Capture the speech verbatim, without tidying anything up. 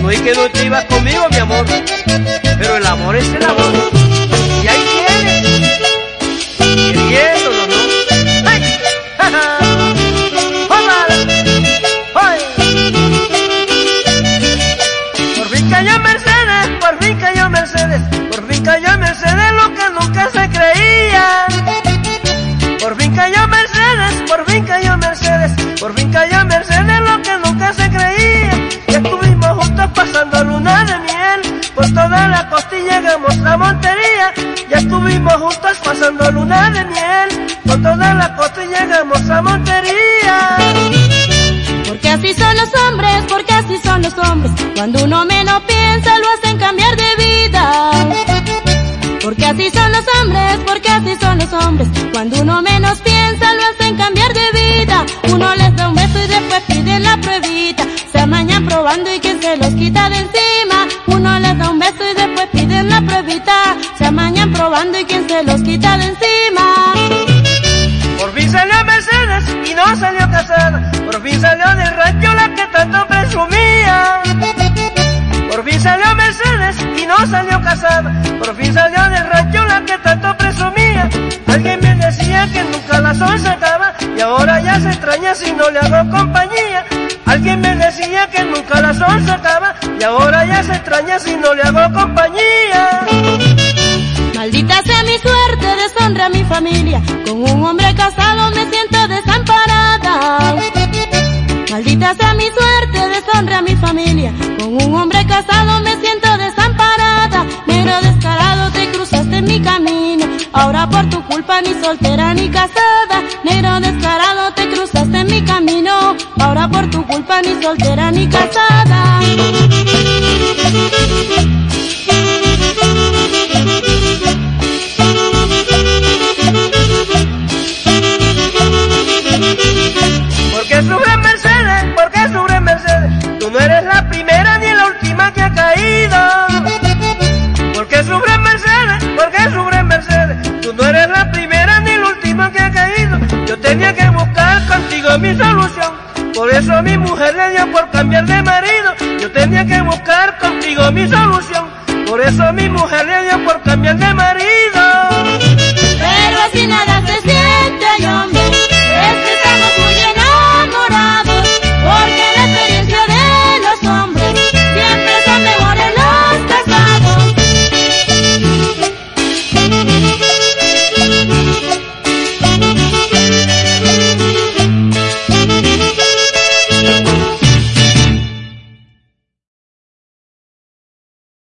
tú y que no te ibas conmigo, mi amor, pero el amor es el amor. Y ahí tienes, queriéndolo, ¿no? ¡Ay! ¡Ja, ja! Por fin cayó Mercedes, por fin cayó Mercedes, por fin cayó Mercedes lo que nunca se creía. Por fin cayó Mercedes, por fin cayó Mercedes, por fin cayó Mercedes lo que nunca se creía. Y estuvimos juntos pasando luna de miel, por toda la costa y llegamos a Montería. Ya estuvimos juntos pasando luna de miel, por toda la costa y llegamos a Montería. Porque así son los hombres, porque así son los hombres, cuando uno menos piensa lo hacen cambiar de vida. Porque así son los hombres, porque así son los hombres, cuando uno menos piensa lo hacen cambiar de vida. Uno les da un beso y después piden la pruebita, se amañan probando y quien se los quita de encima. Uno les da un beso y después piden la pruebita, se amañan probando y quien se los quita de encima. Por fin salió Mercedes y no salió casada, por fin salió del rancho la que tanto presumía. Por fin salió Mercedes y no salió casada, por fin salió del rancho la que tanto presumía. Alguien me decía que nunca la sol se acaba y ahora ya se extraña si no le hago compañía. Alguien me decía que nunca la sol se acaba y ahora ya se extraña si no le hago compañía. Maldita sea mi suerte, deshonra a mi familia, con un hombre casado me siento desamparada. Maldita sea mi suerte, deshonra a mi familia, con un hombre casado me siento desamparada. Negro descarado te cruzaste en mi camino, ahora por tu culpa ni soltera ni casada. Negro descarado te cruzaste en mi camino, ahora por tu culpa ni soltera ni casada. ¿Por qué sufre Mercedes? ¿Por qué sufre Mercedes? Tú no eres la primera ni la última que ha caído. ¿Por qué sufre Mercedes? ¿Por qué sufre Mercedes? Tú no eres la primera ni la última que ha caído. Yo tenía que buscar contigo mi solución, por eso mi mujer le dio por cambiar de marido. Yo tenía que buscar contigo mi solución, por eso mi mujer le dio por cambiar de marido. Pero así nada